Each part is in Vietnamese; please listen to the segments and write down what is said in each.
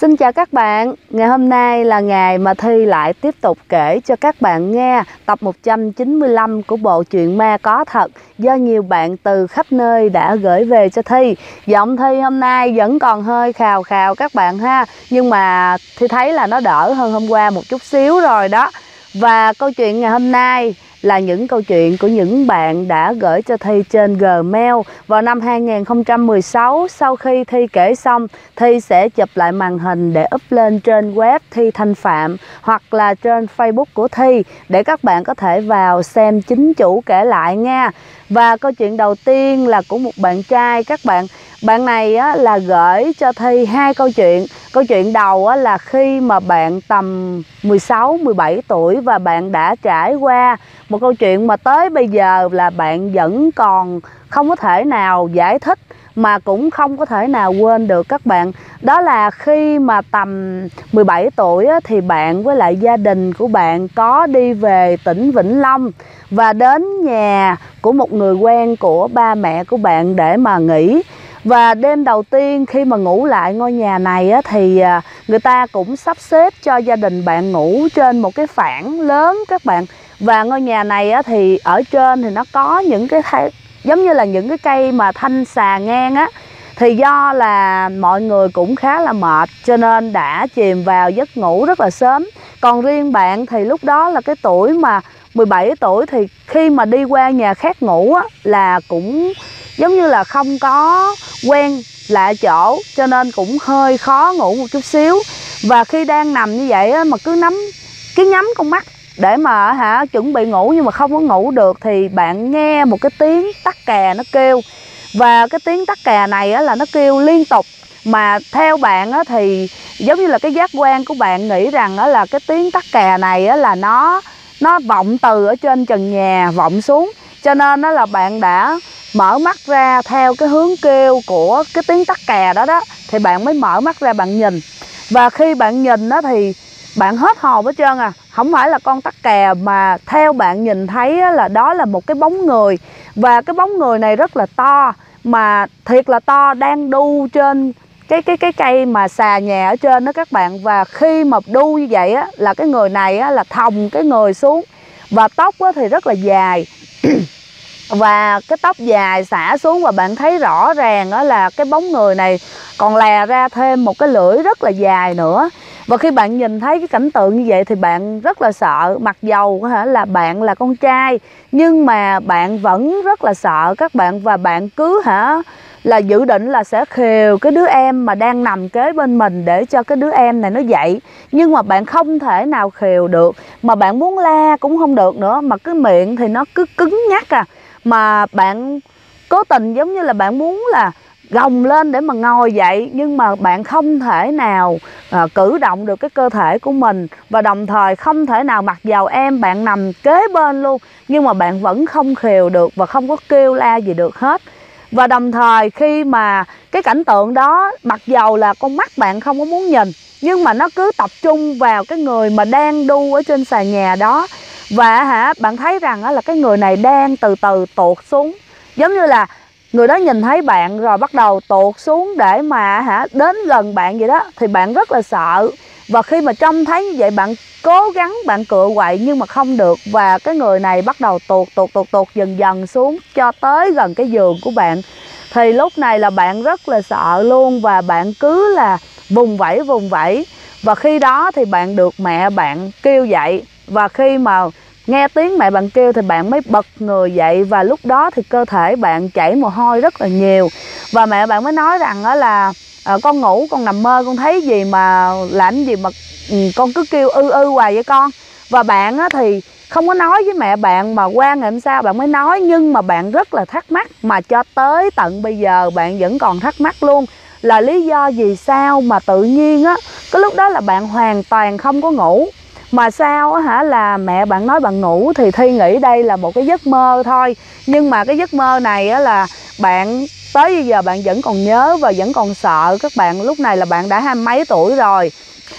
Xin chào các bạn, ngày hôm nay là ngày mà Thi lại tiếp tục kể cho các bạn nghe tập 195 của bộ truyện ma có thật do nhiều bạn từ khắp nơi đã gửi về cho Thi. Giọng Thi hôm nay vẫn còn hơi khào khào các bạn ha, nhưng mà Thi thấy là nó đỡ hơn hôm qua một chút xíu rồi đó. Và câu chuyện ngày hôm nay là những câu chuyện của những bạn đã gửi cho Thi trên Gmail vào năm 2016. Sau khi Thi kể xong, Thi sẽ chụp lại màn hình để up lên trên web Thi Thanh Phạm hoặc là trên Facebook của Thi để các bạn có thể vào xem chính chủ kể lại nha. Và câu chuyện đầu tiên là của một bạn trai các bạn. Bạn này á, là gửi cho Thi hai câu chuyện. Câu chuyện đầu á, là khi mà bạn tầm 16-17 tuổi và bạn đã trải qua một câu chuyện mà tới bây giờ là bạn vẫn còn không có thể nào giải thích mà cũng không có thể nào quên được các bạn. Đó là khi mà tầm 17 tuổi á, thì bạn với lại gia đình của bạn có đi về tỉnh Vĩnh Long và đến nhà của một người quen của ba mẹ của bạn để mà nghỉ. Và đêm đầu tiên khi mà ngủ lại ngôi nhà này á, thì người ta cũng sắp xếp cho gia đình bạn ngủ trên một cái phản lớn các bạn. Và ngôi nhà này á, thì ở trên thì nó có những cái giống như là những cái cây mà thanh xà ngang á. Thì do là mọi người cũng khá là mệt cho nên đã chìm vào giấc ngủ rất là sớm. Còn riêng bạn thì lúc đó là cái tuổi mà 17 tuổi thì khi mà đi qua nhà khác ngủ á, là cũng giống như là không có quen lạ chỗ cho nên cũng hơi khó ngủ một chút xíu. Và khi đang nằm như vậy á, mà cứ nhắm con mắt để mà chuẩn bị ngủ nhưng mà không có ngủ được thì bạn nghe một cái tiếng tắc kè nó kêu. Và cái tiếng tắc kè này á, là nó kêu liên tục. Mà theo bạn á, thì giống như là cái giác quan của bạn nghĩ rằng á, là cái tiếng tắc kè này á, là nó vọng từ ở trên trần nhà vọng xuống. Cho nên đó là bạn đã mở mắt ra theo cái hướng kêu của cái tiếng tắc kè đó đó. Thì bạn mới mở mắt ra bạn nhìn. Và khi bạn nhìn đó thì bạn hết hồn hết trơn à. Không phải là con tắc kè mà theo bạn nhìn thấy là đó là một cái bóng người. Và cái bóng người này rất là to, mà thiệt là to, đang đu trên cái cây mà xà nhà ở trên đó các bạn. Và khi mà đu như vậy á, là cái người này á, là thòng cái người xuống. Và tóc á, thì rất là dài và cái tóc dài xả xuống, và bạn thấy rõ ràng đó là cái bóng người này còn lè ra thêm một cái lưỡi rất là dài nữa. Và khi bạn nhìn thấy cái cảnh tượng như vậy thì bạn rất là sợ. Mặc dầu là bạn là con trai nhưng mà bạn vẫn rất là sợ các bạn. Và bạn cứ là dự định là sẽ khều cái đứa em mà đang nằm kế bên mình để cho cái đứa em này nó dậy. Nhưng mà bạn không thể nào khều được, mà bạn muốn la cũng không được nữa, mà cái miệng thì nó cứ cứng nhắc à. Mà bạn cố tình giống như là bạn muốn là gồng lên để mà ngồi dậy, nhưng mà bạn không thể nào cử động được cái cơ thể của mình. Và đồng thời không thể nào, mặc dầu em bạn nằm kế bên luôn, nhưng mà bạn vẫn không khều được và không có kêu la gì được hết. Và đồng thời khi mà cái cảnh tượng đó, mặc dầu là con mắt bạn không có muốn nhìn, nhưng mà nó cứ tập trung vào cái người mà đang đu ở trên xà nhà đó. Và bạn thấy rằng là cái người này đang từ từ tuột xuống, giống như là người đó nhìn thấy bạn rồi bắt đầu tuột xuống để mà đến gần bạn vậy đó. Thì bạn rất là sợ. Và khi mà trông thấy như vậy, bạn cố gắng bạn cựa quậy nhưng mà không được. Và cái người này bắt đầu tuột dần dần xuống cho tới gần cái giường của bạn. Thì lúc này là bạn rất là sợ luôn, và bạn cứ là vùng vẫy. Và khi đó thì bạn được mẹ bạn kêu dậy. Và khi mà nghe tiếng mẹ bạn kêu thì bạn mới bật người dậy. Và lúc đó thì cơ thể bạn chảy mồ hôi rất là nhiều. Và mẹ bạn mới nói rằng đó là con ngủ, con nằm mơ, con thấy gì mà làm gì mà con cứ kêu ư hoài vậy con. Và bạn thì không có nói với mẹ bạn, mà qua ngày hôm sau bạn mới nói. Nhưng mà bạn rất là thắc mắc, mà cho tới tận bây giờ bạn vẫn còn thắc mắc luôn, là lý do gì sao mà tự nhiên á, cái lúc đó là bạn hoàn toàn không có ngủ. Mà sao là mẹ bạn nói bạn ngủ thì Thi nghĩ đây là một cái giấc mơ thôi. Nhưng mà cái giấc mơ này á, là bạn tới bây giờ bạn vẫn còn nhớ và vẫn còn sợ các bạn. Lúc này là bạn đã 20 mấy tuổi rồi.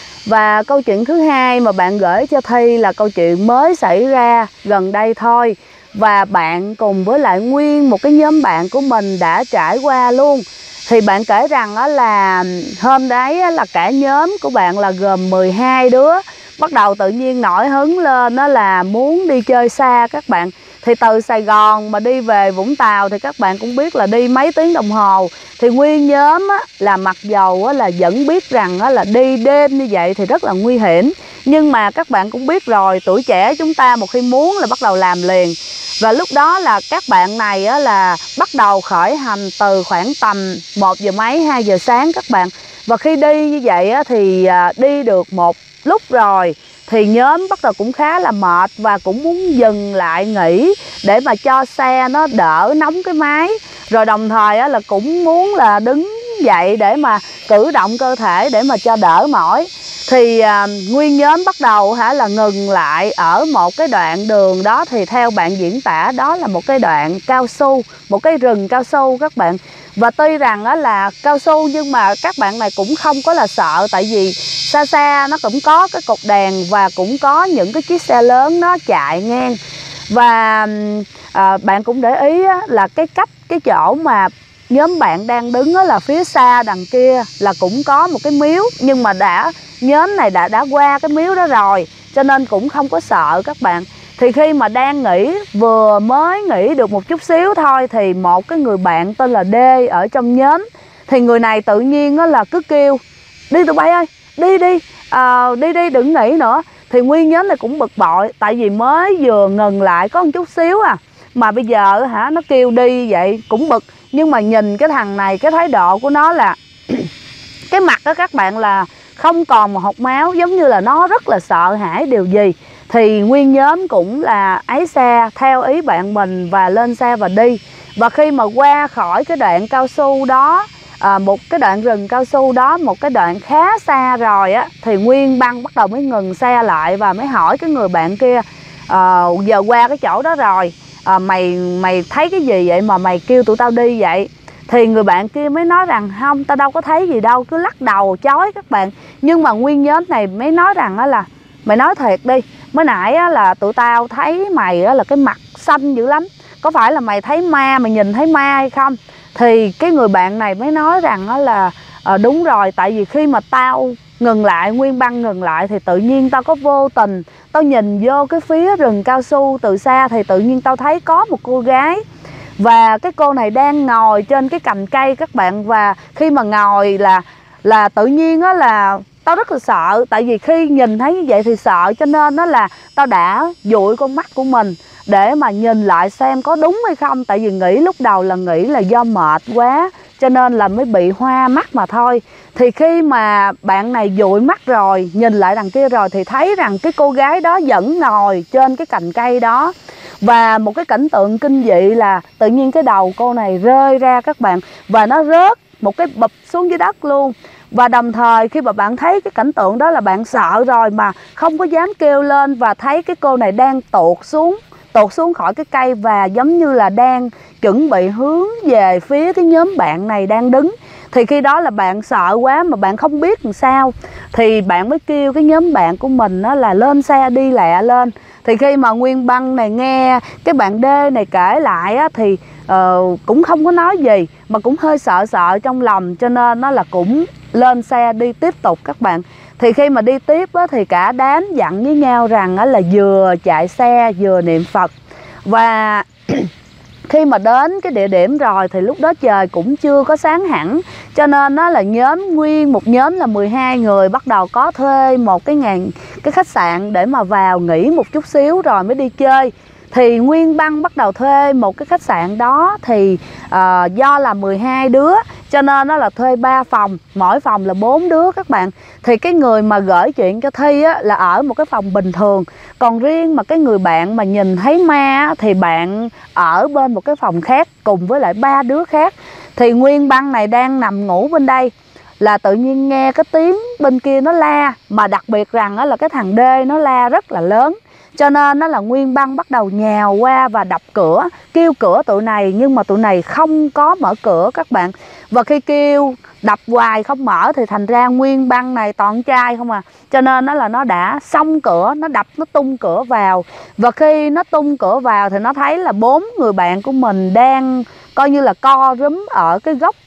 Và câu chuyện thứ hai mà bạn gửi cho Thi là câu chuyện mới xảy ra gần đây thôi. Và bạn cùng với lại nguyên một cái nhóm bạn của mình đã trải qua luôn. Thì bạn kể rằng đó là hôm đấy là cả nhóm của bạn là gồm 12 đứa bắt đầu tự nhiên nổi hứng lên, đó là muốn đi chơi xa các bạn. Thì từ Sài Gòn mà đi về Vũng Tàu thì các bạn cũng biết là đi mấy tiếng đồng hồ. Thì nguyên nhóm á, là mặc dầu á, là vẫn biết rằng á, là đi đêm như vậy thì rất là nguy hiểm. Nhưng mà các bạn cũng biết rồi, tuổi trẻ chúng ta một khi muốn là bắt đầu làm liền. Và lúc đó là các bạn này á, là bắt đầu khởi hành từ khoảng tầm 1 giờ mấy 2 giờ sáng các bạn. Và khi đi như vậy á, thì đi được một lúc rồi thì nhóm bắt đầu cũng khá là mệt và cũng muốn dừng lại nghỉ để mà cho xe nó đỡ nóng cái máy. Rồi đồng thời á, là cũng muốn là đứng dậy để mà cử động cơ thể để mà cho đỡ mỏi. Thì nguyên nhóm bắt đầu là ngừng lại ở một cái đoạn đường đó. Thì theo bạn diễn tả đó là một cái đoạn cao su, một cái rừng cao su các bạn. Và tuy rằng đó là cao su nhưng mà các bạn này cũng không có là sợ, tại vì xa xa nó cũng có cái cột đèn và cũng có những cái chiếc xe lớn nó chạy ngang. Và bạn cũng để ý là cái chỗ mà nhóm bạn đang đứng là phía xa đằng kia là cũng có một cái miếu, nhưng mà nhóm này đã qua cái miếu đó rồi cho nên cũng không có sợ các bạn. Thì khi mà đang nghỉ, vừa mới nghỉ được một chút xíu thôi, thì một cái người bạn tên là D ở trong nhóm, thì người này tự nhiên là cứ kêu đi tụi bay ơi, đi đi đừng nghỉ nữa. Thì nguyên nhóm này cũng bực bội, tại vì mới vừa ngừng lại có một chút xíu mà bây giờ nó kêu đi vậy cũng bực. Nhưng mà nhìn cái thằng này, cái thái độ của nó là cái mặt đó các bạn là không còn một hột máu, giống như là nó rất là sợ hãi điều gì. Thì nguyên nhóm cũng là ấy xe theo ý bạn mình và lên xe và đi. Và khi mà qua khỏi cái đoạn cao su đó, một cái đoạn rừng cao su đó, một cái đoạn khá xa rồi á, thì nguyên băng bắt đầu mới ngừng xe lại và mới hỏi cái người bạn kia, giờ qua cái chỗ đó rồi, mày thấy cái gì vậy mà mày kêu tụi tao đi vậy? Thì người bạn kia mới nói rằng không, tao đâu có thấy gì đâu, cứ lắc đầu chối các bạn. Nhưng mà nguyên nhóm này mới nói rằng là mày nói thiệt đi, mới nãy là tụi tao thấy mày là cái mặt xanh dữ lắm, có phải là mày thấy ma, mày nhìn thấy ma hay không? Thì cái người bạn này mới nói rằng là đúng rồi, tại vì khi mà tao ngừng lại, nguyên băng ngừng lại, thì tự nhiên tao có vô tình tao nhìn vô cái phía rừng cao su từ xa, thì tự nhiên tao thấy có một cô gái. Và cái cô này đang ngồi trên cái cành cây các bạn. Và khi mà ngồi là tự nhiên là tao rất là sợ, tại vì khi nhìn thấy như vậy thì sợ, cho nên là tao đã dụi con mắt của mình để mà nhìn lại xem có đúng hay không. Tại vì nghĩ lúc đầu là nghĩ là do mệt quá cho nên là mới bị hoa mắt mà thôi. Thì khi mà bạn này dụi mắt rồi, nhìn lại đằng kia rồi, thì thấy rằng cái cô gái đó vẫn ngồi trên cái cành cây đó. Và một cái cảnh tượng kinh dị là tự nhiên cái đầu cô này rơi ra các bạn, và nó rớt một cái bụp xuống dưới đất luôn. Và đồng thời khi mà bạn thấy cái cảnh tượng đó là bạn sợ rồi mà không có dám kêu lên, và thấy cái cô này đang tuột xuống khỏi cái cây và giống như là đang chuẩn bị hướng về phía cái nhóm bạn này đang đứng. Thì khi đó là bạn sợ quá mà bạn không biết làm sao, thì bạn mới kêu cái nhóm bạn của mình là lên xe đi lẹ lên. Thì khi mà nguyên băng này nghe cái bạn D này kể lại thì cũng không có nói gì, mà cũng hơi sợ trong lòng, cho nên nó là cũng lên xe đi tiếp tục các bạn. Thì khi mà đi tiếp thì cả đám dặn với nhau rằng là vừa chạy xe vừa niệm Phật. Và khi mà đến cái địa điểm rồi thì lúc đó trời cũng chưa có sáng hẳn, cho nên nó là nguyên một nhóm là 12 người bắt đầu có thuê một cái khách sạn để mà vào nghỉ một chút xíu rồi mới đi chơi. Thì nguyên băng bắt đầu thuê một cái khách sạn đó, thì do là 12 đứa cho nên nó là thuê 3 phòng, mỗi phòng là 4 đứa các bạn. Thì cái người mà gửi chuyện cho Thi là ở một cái phòng bình thường, còn riêng mà cái người bạn mà nhìn thấy ma thì bạn ở bên một cái phòng khác cùng với lại 3 đứa khác. Thì nguyên băng này đang nằm ngủ bên đây là tự nhiên nghe cái tiếng bên kia nó la, mà đặc biệt rằng là cái thằng D nó la rất là lớn. Cho nên nó là nguyên băng bắt đầu nhào qua và đập cửa, kêu cửa tụi này, nhưng mà tụi này không có mở cửa các bạn. Và khi kêu đập hoài không mở thì thành ra nguyên băng này toàn trai không cho nên nó đã xông cửa, nó đập, nó tung cửa vào. Và khi nó tung cửa vào thì nó thấy là 4 người bạn của mình đang coi như là co rúm ở cái góc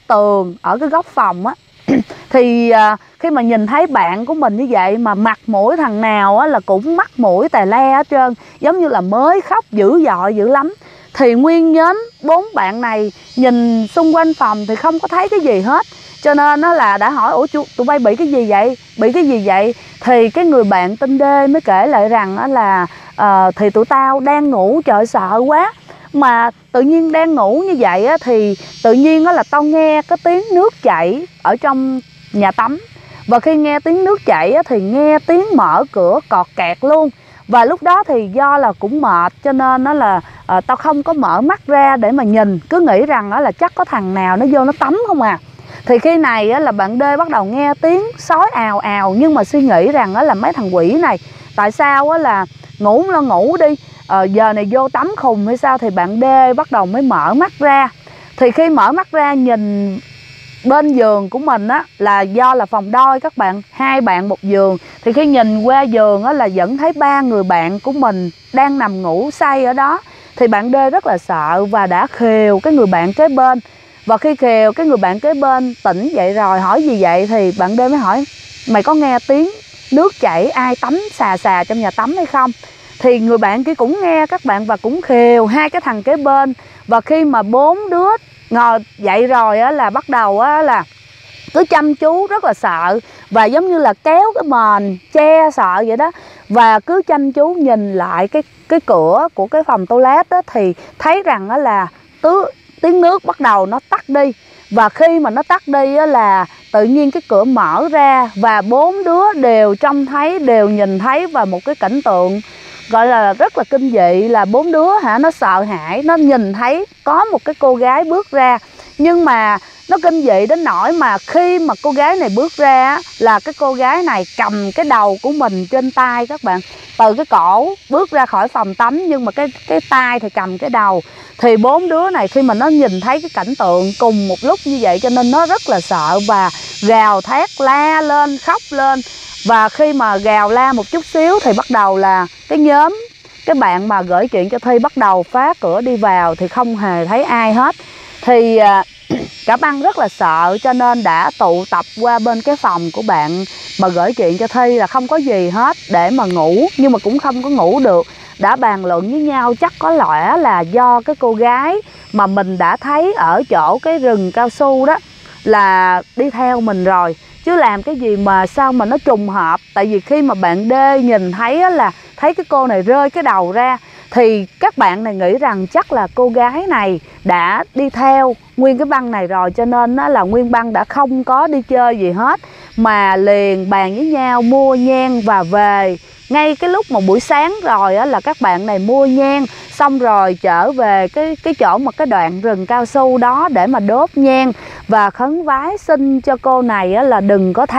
tường ở cái góc phòng á. Thì khi mà nhìn thấy bạn của mình như vậy mà mặt mũi thằng nào á là cũng mắt mũi tè le hết trơn, giống như là mới khóc dữ dội dữ lắm. Thì nguyên nhóm 4 bạn này nhìn xung quanh phòng thì không có thấy cái gì hết, cho nên nó là đã hỏi ủa tụi bay bị cái gì vậy, bị cái gì vậy. Thì cái người bạn tên D mới kể lại rằng á là thì tụi tao đang ngủ, trời sợ quá, mà tự nhiên đang ngủ như vậy á, thì tự nhiên á là tao nghe cái tiếng nước chảy ở trong nhà tắm. Và khi nghe tiếng nước chảy á, thì nghe tiếng mở cửa cọt kẹt luôn. Và lúc đó thì do là cũng mệt cho nên nó là tao không có mở mắt ra để mà nhìn, cứ nghĩ rằng đó là chắc có thằng nào nó vô nó tắm không à. Thì khi này á, là bạn D bắt đầu nghe tiếng sói ào ào, nhưng mà suy nghĩ rằng á, là mấy thằng quỷ này tại sao á, là ngủ lo ngủ đi, giờ này vô tắm khùng hay sao. Thì bạn D bắt đầu mới mở mắt ra. Thì khi mở mắt ra nhìn bên giường của mình á, là do là phòng đôi các bạn, 2 bạn một giường. Thì khi nhìn qua giường á, là vẫn thấy 3 người bạn của mình đang nằm ngủ say ở đó. Thì bạn D rất là sợ và đã khều cái người bạn kế bên. Và khi khều cái người bạn kế bên tỉnh dậy rồi hỏi gì vậy, thì bạn D mới hỏi mày có nghe tiếng nước chảy ai tắm xà xà trong nhà tắm hay không. Thì người bạn kia cũng nghe các bạn và cũng khều 2 cái thằng kế bên. Và khi mà 4 đứa ngồi dậy rồi á, là bắt đầu á, là cứ chăm chú rất là sợ, và giống như là kéo cái mền che sợ vậy đó. Và cứ chăm chú nhìn lại cái cửa của cái phòng toilet đó, thì thấy rằng á, là tiếng nước bắt đầu nó tắt đi. Và khi mà nó tắt đi á, là tự nhiên cái cửa mở ra và 4 đứa đều trông thấy, đều nhìn thấy và một cái cảnh tượng gọi là rất là kinh dị. Là 4 đứa nó sợ hãi, nó nhìn thấy có một cái cô gái bước ra. Nhưng mà nó kinh dị đến nỗi mà khi mà cô gái này bước ra là cái cô gái này cầm cái đầu của mình trên tay các bạn, từ cái cổ bước ra khỏi phòng tắm, nhưng mà cái tay thì cầm cái đầu. Thì 4 đứa này khi mà nó nhìn thấy cái cảnh tượng cùng một lúc như vậy cho nên nó rất là sợ và gào thét la lên, khóc lên. Và khi mà gào la một chút xíu thì bắt đầu là cái bạn mà gửi chuyện cho Thi bắt đầu phá cửa đi vào, thì không hề thấy ai hết. Thì cả băng rất là sợ cho nên đã tụ tập qua bên cái phòng của bạn mà gửi chuyện cho Thi là không có gì hết để mà ngủ, nhưng mà cũng không có ngủ được. Đã bàn luận với nhau chắc có lẽ là do cái cô gái mà mình đã thấy ở chỗ cái rừng cao su đó là đi theo mình rồi, chứ làm cái gì mà sao mà nó trùng hợp. Tại vì khi mà bạn D nhìn thấy là thấy cái cô này rơi cái đầu ra, thì các bạn này nghĩ rằng chắc là cô gái này đã đi theo nguyên cái băng này rồi, cho nên là nguyên băng đã không có đi chơi gì hết, mà liền bàn với nhau mua nhang và về. Ngay cái lúc mà buổi sáng rồi là các bạn này mua nhang xong rồi trở về cái chỗ mà cái đoạn rừng cao su đó để mà đốt nhang và khấn vái xin cho cô này là đừng có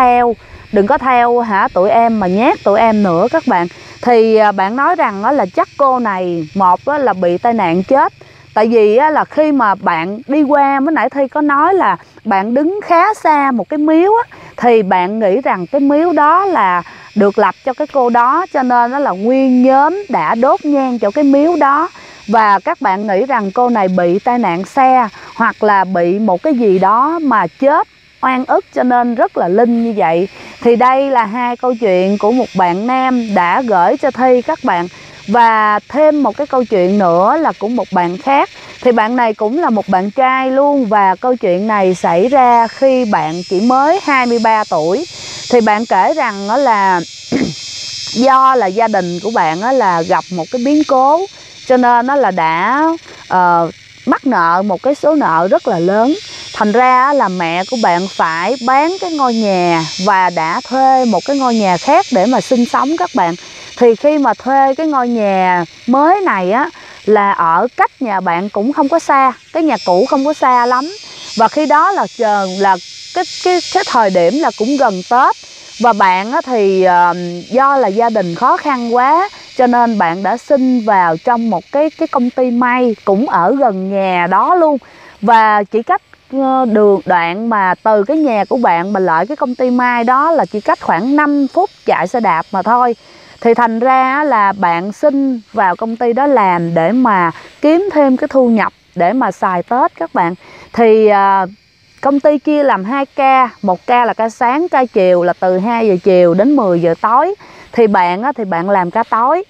theo tụi em mà nhát tụi em nữa các bạn. Thì bạn nói rằng là chắc cô này một là bị tai nạn chết. Tại vì là khi mà bạn đi qua, mới nãy Thi có nói là bạn đứng khá xa một cái miếu thì bạn nghĩ rằng cái miếu đó là được lập cho cái cô đó, cho nên nó là nguyên nhóm đã đốt nhang chỗ cái miếu đó. Và các bạn nghĩ rằng cô này bị tai nạn xe hoặc là bị một cái gì đó mà chết oan ức, cho nên rất là linh như vậy. Thì đây là 2 câu chuyện của một bạn nam đã gửi cho Thi các bạn. Và thêm một cái câu chuyện nữa là của một bạn khác. Thì bạn này cũng là một bạn trai luôn, và câu chuyện này xảy ra khi bạn chỉ mới 23 tuổi. Thì bạn kể rằng là do là gia đình của bạn là gặp một cái biến cố, cho nên là đã mắc nợ một cái số nợ rất là lớn. Thành ra là mẹ của bạn phải bán cái ngôi nhà và đã thuê một cái ngôi nhà khác để mà sinh sống các bạn. Thì khi mà thuê cái ngôi nhà mới này là ở cách nhà bạn cũng không có xa, cái nhà cũ không có xa lắm. Và khi đó là cái thời điểm là cũng gần Tết. Và bạn thì do là gia đình khó khăn quá, cho nên bạn đã xin vào trong một cái công ty may cũng ở gần nhà đó luôn. Và chỉ cách đường đoạn mà từ cái nhà của bạn mà lại cái công ty may đó là chỉ cách khoảng 5 phút chạy xe đạp mà thôi. Thì thành ra là bạn xin vào công ty đó làm để mà kiếm thêm cái thu nhập để mà xài Tết các bạn. Thì công ty chia làm 2 ca, một ca là ca sáng, ca chiều là từ 2 giờ chiều đến 10 giờ tối. Thì bạn làm ca tối,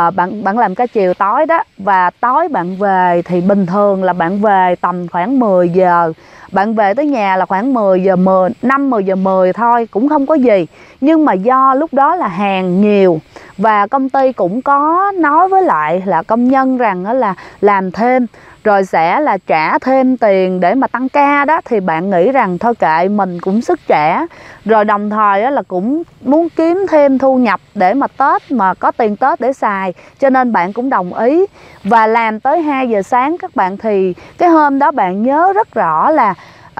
bạn làm ca chiều tối đó, và tối bạn về thì bình thường là bạn về tầm khoảng 10 giờ. Bạn về tới nhà là khoảng 10 giờ 10 giờ 10 thôi, cũng không có gì. Nhưng mà do lúc đó là hàng nhiều và công ty cũng có nói với lại là công nhân rằng đó là làm thêm rồi sẽ là trả thêm tiền để mà tăng ca đó, thì bạn nghĩ rằng thôi kệ, mình cũng sức trẻ rồi, đồng thời là cũng muốn kiếm thêm thu nhập để mà Tết mà có tiền Tết để xài, cho nên bạn cũng đồng ý và làm tới 2 giờ sáng các bạn. Thì cái hôm đó bạn nhớ rất rõ là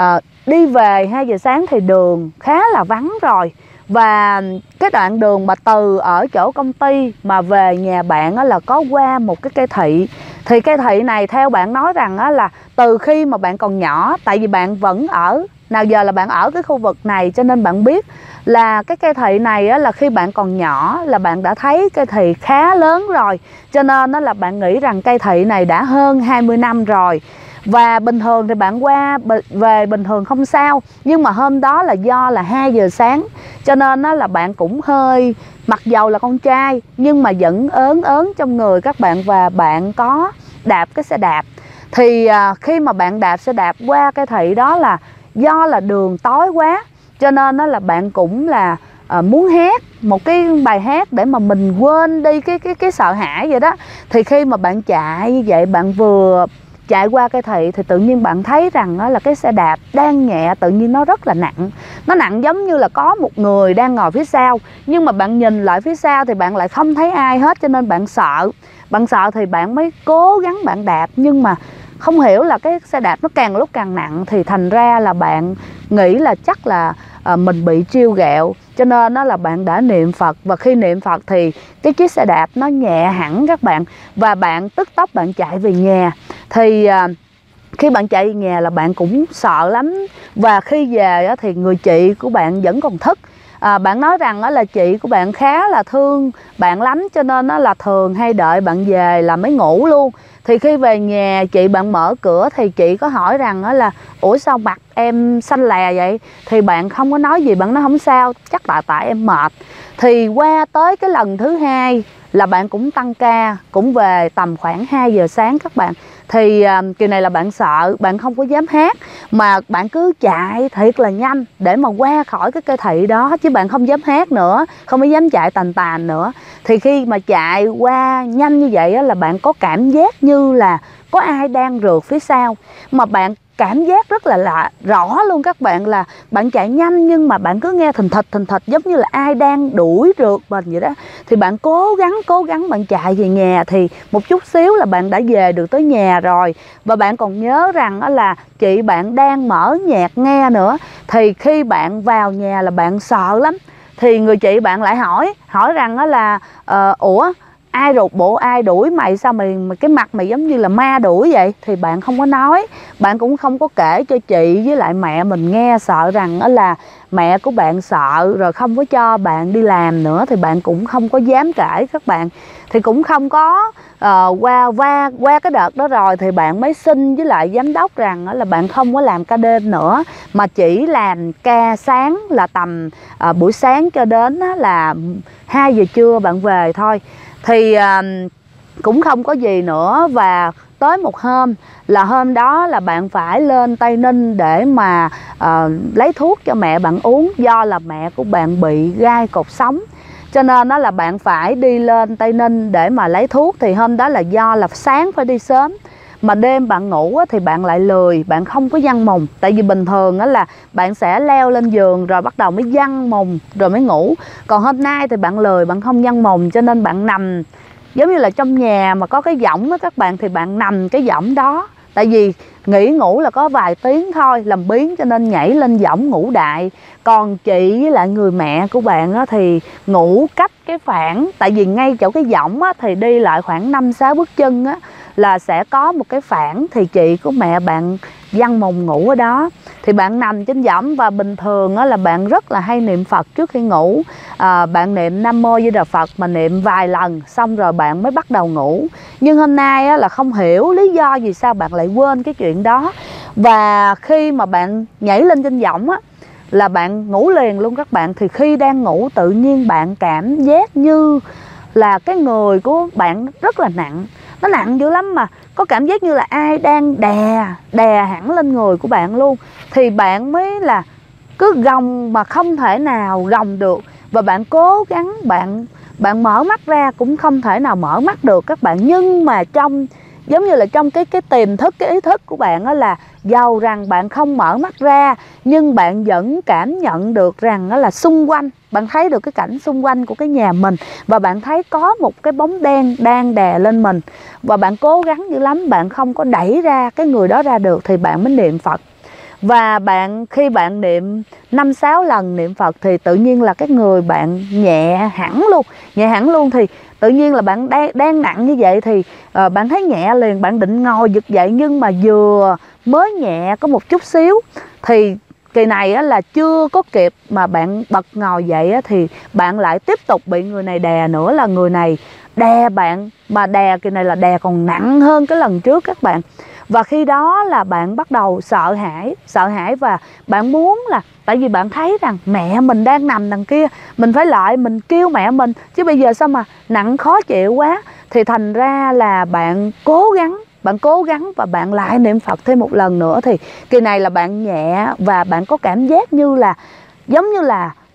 đi về 2 giờ sáng thì đường khá là vắng rồi, và cái đoạn đường mà từ ở chỗ công ty mà về nhà bạn là có qua một cái cây thị. Thì cây thị này theo bạn nói rằng là từ khi mà bạn còn nhỏ, tại vì bạn vẫn ở, nào giờ là bạn ở cái khu vực này, cho nên bạn biết là cái cây thị này là khi bạn còn nhỏ là bạn đã thấy cây thị khá lớn rồi, cho nên là bạn nghĩ rằng cây thị này đã hơn 20 năm rồi. Và bình thường thì bạn qua về bình thường không sao, nhưng mà hôm đó là do là 2 giờ sáng cho nên là bạn cũng hơi, mặc dầu là con trai nhưng mà vẫn ớn ớn trong người các bạn, và bạn có đạp cái xe đạp. Thì khi mà bạn đạp xe đạp qua cái thị đó là do là đường tối quá, cho nên là bạn cũng là muốn hát một cái bài hát để mà mình quên đi cái sợ hãi vậy đó. Thì khi mà bạn chạy như vậy, bạn vừa chạy qua cây thị thì tự nhiên bạn thấy rằng là cái xe đạp đang nhẹ, tự nhiên nó rất là nặng. Nó nặng giống như là có một người đang ngồi phía sau, nhưng mà bạn nhìn lại phía sau thì bạn lại không thấy ai hết, cho nên bạn sợ. Bạn sợ thì bạn mới cố gắng bạn đạp, nhưng mà không hiểu là cái xe đạp nó càng lúc càng nặng, thì thành ra là bạn nghĩ là chắc là mình bị trêu ghẹo, cho nên là bạn đã niệm Phật. Và khi niệm Phật thì cái chiếc xe đạp nó nhẹ hẳn các bạn, và bạn tức tốc bạn chạy về nhà. Thì khi bạn chạy về nhà là bạn cũng sợ lắm, và khi về thì người chị của bạn vẫn còn thức. Bạn nói rằng là chị của bạn khá là thương bạn lắm, cho nên là thường hay đợi bạn về là mới ngủ luôn. Thì khi về nhà chị bạn mở cửa thì chị có hỏi rằng là ủa sao mặt em xanh lè vậy? Thì bạn không có nói gì, bạn nói không sao, chắc là tại em mệt. Thì qua tới cái lần thứ hai là bạn cũng tăng ca, cũng về tầm khoảng 2 giờ sáng các bạn. Thì kỳ này là bạn sợ, bạn không có dám hát, mà bạn cứ chạy thiệt là nhanh để mà qua khỏi cái cây thị đó, chứ bạn không dám hát nữa, không có dám chạy tàn tàn nữa. Thì khi mà chạy qua nhanh như vậy là bạn có cảm giác như là có ai đang rượt phía sau, mà bạn cảm giác rất là lạ, rõ luôn các bạn, là bạn chạy nhanh nhưng mà bạn cứ nghe thình thịch giống như là ai đang đuổi rượt mình vậy đó. Thì bạn cố gắng bạn chạy về nhà, thì một chút xíu là bạn đã về được tới nhà rồi. Và bạn còn nhớ rằng là chị bạn đang mở nhạc nghe nữa. Thì khi bạn vào nhà là bạn sợ lắm. Thì người chị bạn lại hỏi rằng là ủa ai rụt bộ, ai đuổi mày, sao mày cái mặt mày giống như là ma đuổi vậy? Thì bạn không có nói, bạn cũng không có kể cho chị với lại mẹ mình nghe, sợ rằng là mẹ của bạn sợ rồi không có cho bạn đi làm nữa. Thì bạn cũng không có dám kể các bạn. Thì cũng không có qua cái đợt đó rồi thì bạn mới xin với lại giám đốc rằng là bạn không có làm ca đêm nữa, mà chỉ làm ca sáng là tầm buổi sáng cho đến là 2 giờ trưa bạn về thôi. Thì cũng không có gì nữa. Và tới một hôm là hôm đó là bạn phải lên Tây Ninh để mà lấy thuốc cho mẹ bạn uống, do là mẹ của bạn bị gai cột sống, cho nên đó là bạn phải đi lên Tây Ninh để mà lấy thuốc. Thì hôm đó là do là sáng phải đi sớm, mà đêm bạn ngủ thì bạn lại lười, bạn không có văng mùng. Tại vì bình thường là bạn sẽ leo lên giường rồi bắt đầu mới văng mùng rồi mới ngủ. Còn hôm nay thì bạn lười, bạn không văng mùng, cho nên bạn nằm giống như là trong nhà mà có cái võng đó các bạn, thì bạn nằm cái võng đó. Tại vì nghỉ ngủ là có vài tiếng thôi, làm biếng cho nên nhảy lên võng ngủ đại. Còn chị với lại người mẹ của bạn thì ngủ cách cái phản, tại vì ngay chỗ cái võng thì đi lại khoảng 5-6 bước chân là sẽ có một cái phản, thì chị của mẹ bạn văng mùng ngủ ở đó. thì bạn nằm trên võng và bình thường là bạn rất là hay niệm Phật trước khi ngủ. Bạn niệm Nam Mô Di Đà Phật mà niệm vài lần xong rồi bạn mới bắt đầu ngủ. Nhưng hôm nay là không hiểu lý do vì sao bạn lại quên cái chuyện đó. Và khi mà bạn nhảy lên trên võng là bạn ngủ liền luôn các bạn. Thì khi đang ngủ tự nhiên bạn cảm giác như là cái người của bạn rất là nặng. Nó nặng dữ lắm, mà có cảm giác như là ai đang đè hẳn lên người của bạn luôn. Thì bạn mới là cứ gồng mà không thể nào gồng được. Và bạn cố gắng bạn mở mắt ra cũng không thể nào mở mắt được các bạn. Nhưng mà giống như là trong cái tiềm thức, cái ý thức của bạn là dầu rằng bạn không mở mắt ra nhưng bạn vẫn cảm nhận được rằng là xung quanh, bạn thấy được cái cảnh xung quanh của cái nhà mình, và bạn thấy có một cái bóng đen đang đè lên mình, và bạn cố gắng dữ lắm, bạn không có đẩy ra cái người đó ra được thì bạn mới niệm Phật. Và khi bạn niệm 5-6 lần niệm Phật thì tự nhiên là cái người bạn nhẹ hẳn luôn. Thì tự nhiên là bạn đang nặng như vậy thì bạn thấy nhẹ liền, bạn định ngồi giật dậy nhưng mà vừa mới nhẹ có một chút xíu thì kỳ này là chưa có kịp mà bạn bật ngồi dậy thì bạn lại tiếp tục bị người này đè nữa, là người này đè bạn, mà đè kỳ này là đè còn nặng hơn cái lần trước các bạn. Và khi đó là bạn bắt đầu sợ hãi và bạn muốn là, tại vì bạn thấy rằng mẹ mình đang nằm đằng kia, mình phải lại mình kêu mẹ mình chứ bây giờ sao mà nặng khó chịu quá. Thì thành ra là bạn cố gắng và bạn lại niệm Phật thêm một lần nữa. Thì kỳ này là bạn nhẹ và bạn có cảm giác như là giống như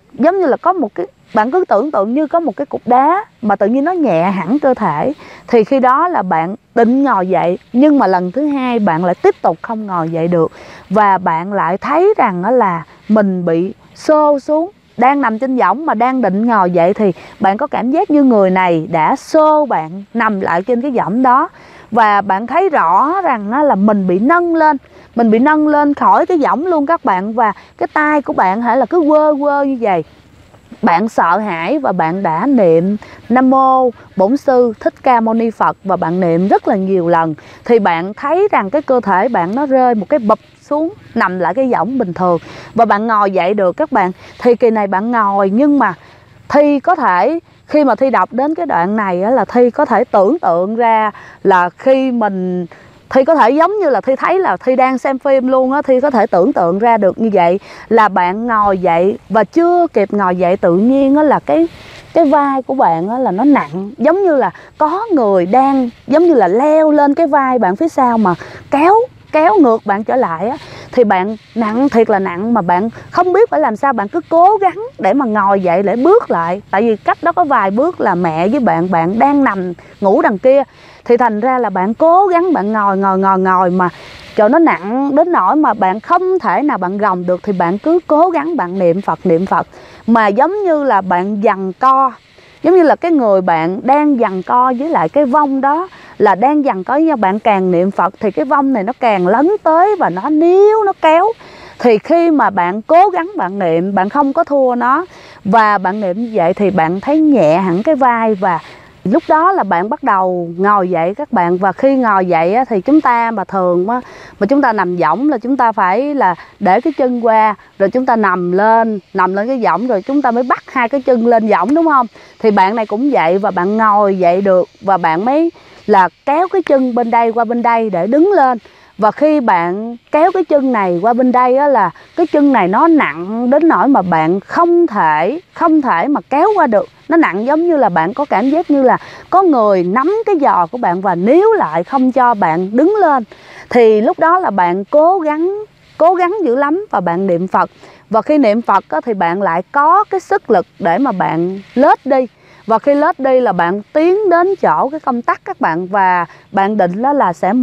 là có một cái, bạn cứ tưởng tượng như có một cái cục đá mà tự nhiên nó nhẹ hẳn cơ thể. Thì khi đó là bạn định ngồi dậy, nhưng mà lần thứ hai bạn lại tiếp tục không ngồi dậy được. Và bạn lại thấy rằng là mình bị xô xuống, đang nằm trên võng mà đang định ngồi dậy thì bạn có cảm giác như người này đã xô bạn nằm lại trên cái võng đó. Và bạn thấy rõ rằng là mình bị nâng lên khỏi cái võng luôn các bạn. Và cái tay của bạn hãy là cứ quơ như vậy. Bạn sợ hãi và bạn đã niệm Nam Mô Bổn Sư Thích Ca Mâu Ni Phật và bạn niệm rất là nhiều lần. Thì bạn thấy rằng cái cơ thể bạn nó rơi một cái bập xuống, nằm lại cái võng bình thường và bạn ngồi dậy được các bạn. Thì kỳ này bạn ngồi, nhưng mà Thi có thể, khi mà Thi đọc đến cái đoạn này là Thi có thể tưởng tượng ra là khi mình, Thi có thể giống như là Thi thấy là Thi đang xem phim luôn á. Thi có thể tưởng tượng ra được như vậy, là bạn ngồi dậy và chưa kịp ngồi dậy tự nhiên là cái vai của bạn là nó nặng, giống như là có người đang giống như là leo lên cái vai bạn phía sau mà kéo ngược bạn trở lại á. Thì bạn nặng, thiệt là nặng, mà bạn không biết phải làm sao, bạn cứ cố gắng để mà ngồi dậy để bước lại. Tại vì cách đó có vài bước là mẹ với bạn đang nằm ngủ đằng kia. Thì thành ra là bạn cố gắng bạn ngồi mà trời nó nặng đến nỗi mà bạn không thể nào bạn gồng được. Thì bạn cứ cố gắng bạn niệm Phật mà giống như là bạn giằng co, giống như là cái người bạn đang giằng co với lại cái vong đó, là đang giằng co với nhau. Bạn càng niệm Phật thì cái vong này nó càng lấn tới và nó níu, nó kéo. Thì khi mà bạn cố gắng bạn niệm, bạn không có thua nó, và bạn niệm như vậy thì bạn thấy nhẹ hẳn cái vai. Và lúc đó là bạn bắt đầu ngồi dậy các bạn. Và khi ngồi dậy thì chúng ta mà thường mà chúng ta nằm võng là chúng ta phải là để cái chân qua, rồi chúng ta nằm lên cái võng, rồi chúng ta mới bắt hai cái chân lên võng, đúng không? Thì bạn này cũng vậy, và bạn ngồi dậy được và bạn mới là kéo cái chân bên đây qua bên đây để đứng lên. Và khi bạn kéo cái chân này qua bên đây là cái chân này nó nặng đến nỗi mà bạn không thể mà kéo qua được. Nó nặng giống như là bạn có cảm giác như là có người nắm cái giò của bạn và níu lại không cho bạn đứng lên. Thì lúc đó là bạn cố gắng dữ lắm và bạn niệm Phật. Và khi niệm Phật thì bạn lại có cái sức lực để mà bạn lết đi. Và khi lết đi là bạn tiến đến chỗ cái công tắc các bạn, và bạn định đó là sẽ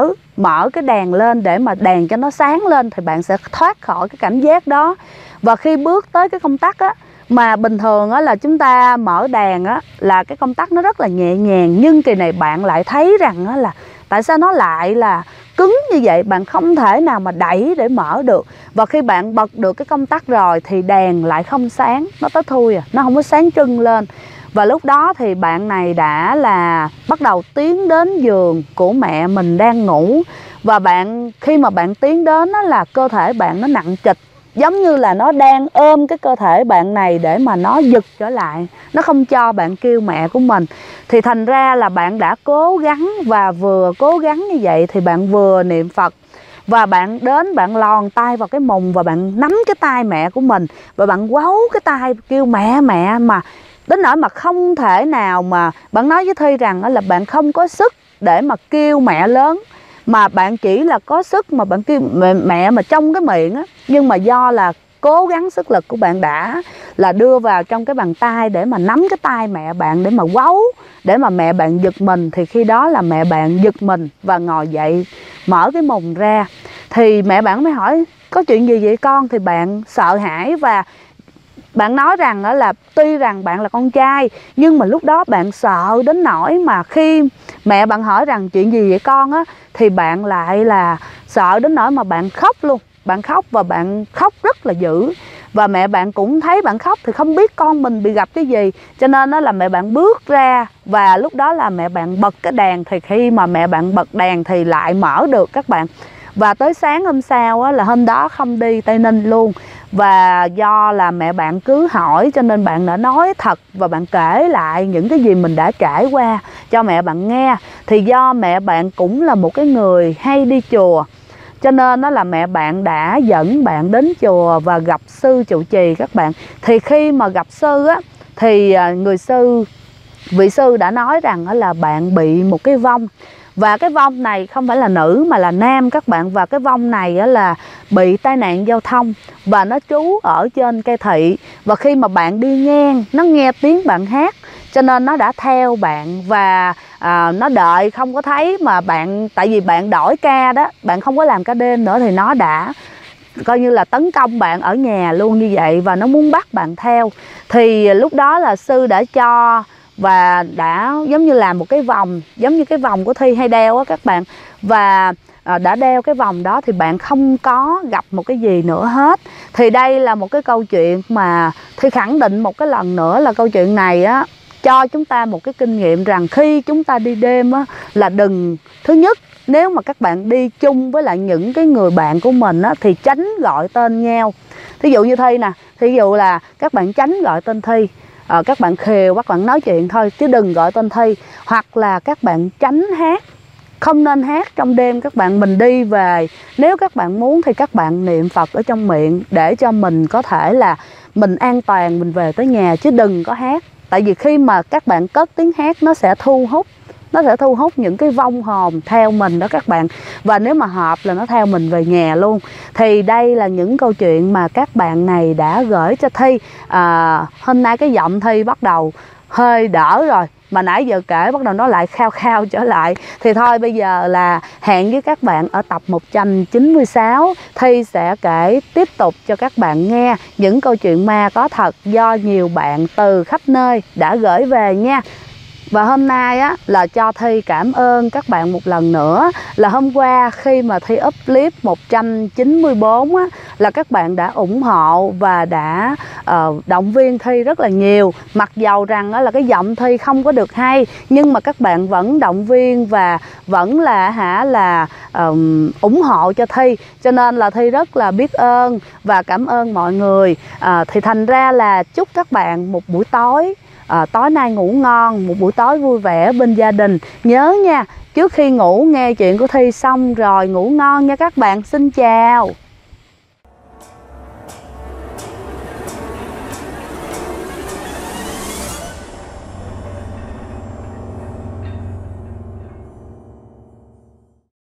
mở cái đèn lên để mà đèn cho nó sáng lên, thì bạn sẽ thoát khỏi cái cảm giác đó. Và khi bước tới cái công tắc mà bình thường là chúng ta mở đèn là cái công tắc nó rất là nhẹ nhàng, nhưng kỳ này bạn lại thấy rằng là tại sao nó lại là cứng như vậy, bạn không thể nào mà đẩy để mở được. Và khi bạn bật được cái công tắc rồi thì đèn lại không sáng, nó tối thui nó không có sáng trưng lên. Và lúc đó thì bạn này đã là bắt đầu tiến đến giường của mẹ mình đang ngủ. Và bạn khi mà bạn tiến đến á, là cơ thể bạn nó nặng trịch, giống như là nó đang ôm cái cơ thể bạn này để mà nó giật trở lại, nó không cho bạn kêu mẹ của mình. Thì thành ra là bạn đã cố gắng, và vừa cố gắng như vậy thì bạn vừa niệm Phật, và bạn đến bạn lòn tay vào cái mùng và bạn nắm cái tay mẹ của mình, và bạn quấu cái tay kêu mẹ mẹ, mà đến nỗi mà không thể nào mà bạn nói với Thi rằng là bạn không có sức để mà kêu mẹ lớn, mà bạn chỉ là có sức mà bạn kêu mẹ mà trong cái miệng á, nhưng mà do là cố gắng sức lực của bạn đã là đưa vào trong cái bàn tay để mà nắm cái tay mẹ bạn để mà quấu, để mà mẹ bạn giật mình, thì khi đó là mẹ bạn giật mình và ngồi dậy mở cái mùng ra. Thì mẹ bạn mới hỏi có chuyện gì vậy con, thì bạn sợ hãi và bạn nói rằng là tuy rằng bạn là con trai, nhưng mà lúc đó bạn sợ đến nỗi mà khi mẹ bạn hỏi rằng chuyện gì vậy con á, thì bạn lại là sợ đến nỗi mà bạn khóc luôn. Bạn khóc và bạn khóc rất là dữ. Và mẹ bạn cũng thấy bạn khóc thì không biết con mình bị gặp cái gì, cho nên đó là mẹ bạn bước ra, và lúc đó là mẹ bạn bật cái đèn. Thì khi mà mẹ bạn bật đèn thì lại mở được các bạn. Và tới sáng hôm sau á, là hôm đó không đi Tây Ninh luôn. Và do là mẹ bạn cứ hỏi cho nên bạn đã nói thật, và bạn kể lại những cái gì mình đã trải qua cho mẹ bạn nghe. Thì do mẹ bạn cũng là một cái người hay đi chùa, cho nên đó là mẹ bạn đã dẫn bạn đến chùa và gặp sư trụ trì các bạn. Thì khi mà gặp sư á, thì vị sư đã nói rằng là bạn bị một cái vong. Và cái vong này không phải là nữ mà là nam các bạn. Và cái vong này là bị tai nạn giao thông, và nó trú ở trên cây thị. Và khi mà bạn đi ngang, nó nghe tiếng bạn hát, cho nên nó đã theo bạn. Và nó đợi không có thấy mà bạn, tại vì bạn đổi ca đó, bạn không có làm ca đêm nữa, thì nó đã coi như là tấn công bạn ở nhà luôn như vậy, và nó muốn bắt bạn theo. Thì lúc đó là sư đã cho và đã giống như làm một cái vòng, giống như cái vòng của Thi hay đeo á các bạn. Và đã đeo cái vòng đó thì bạn không có gặp một cái gì nữa hết. Thì đây là một cái câu chuyện mà Thi khẳng định một cái lần nữa là câu chuyện này á cho chúng ta một cái kinh nghiệm rằng khi chúng ta đi đêm á, là đừng, thứ nhất, nếu mà các bạn đi chung với lại những cái người bạn của mình á, thì tránh gọi tên nhau. Thí dụ như Thi nè, thí dụ là các bạn tránh gọi tên Thi, các bạn khều, các bạn nói chuyện thôi chứ đừng gọi tên Thi. Hoặc là các bạn tránh hát, không nên hát trong đêm các bạn. Mình đi về, nếu các bạn muốn thì các bạn niệm Phật ở trong miệng để cho mình có thể là mình an toàn mình về tới nhà, chứ đừng có hát. Tại vì khi mà các bạn cất tiếng hát, nó sẽ thu hút những cái vong hồn theo mình đó các bạn. Và nếu mà hợp là nó theo mình về nhà luôn. Thì đây là những câu chuyện mà các bạn này đã gửi cho Thi. Hôm nay cái giọng Thi bắt đầu hơi đỡ rồi, mà nãy giờ kể bắt đầu nó lại khao khao trở lại. Thì thôi bây giờ là hẹn với các bạn ở tập 196. Thi sẽ kể tiếp tục cho các bạn nghe những câu chuyện ma có thật do nhiều bạn từ khắp nơi đã gửi về nha. Và hôm nay á, là cho Thi cảm ơn các bạn một lần nữa. Là hôm qua khi mà Thi up clip 194 á, là các bạn đã ủng hộ và đã động viên Thi rất là nhiều. Mặc dầu rằng á, là cái giọng Thi không có được hay, nhưng mà các bạn vẫn động viên và vẫn là ủng hộ cho Thi. Cho nên là Thi rất là biết ơn và cảm ơn mọi người. Thì thành ra là chúc các bạn một buổi tối, tối nay ngủ ngon, một buổi tối vui vẻ bên gia đình. Nhớ nha, trước khi ngủ nghe chuyện của Thi xong rồi ngủ ngon nha các bạn. Xin chào.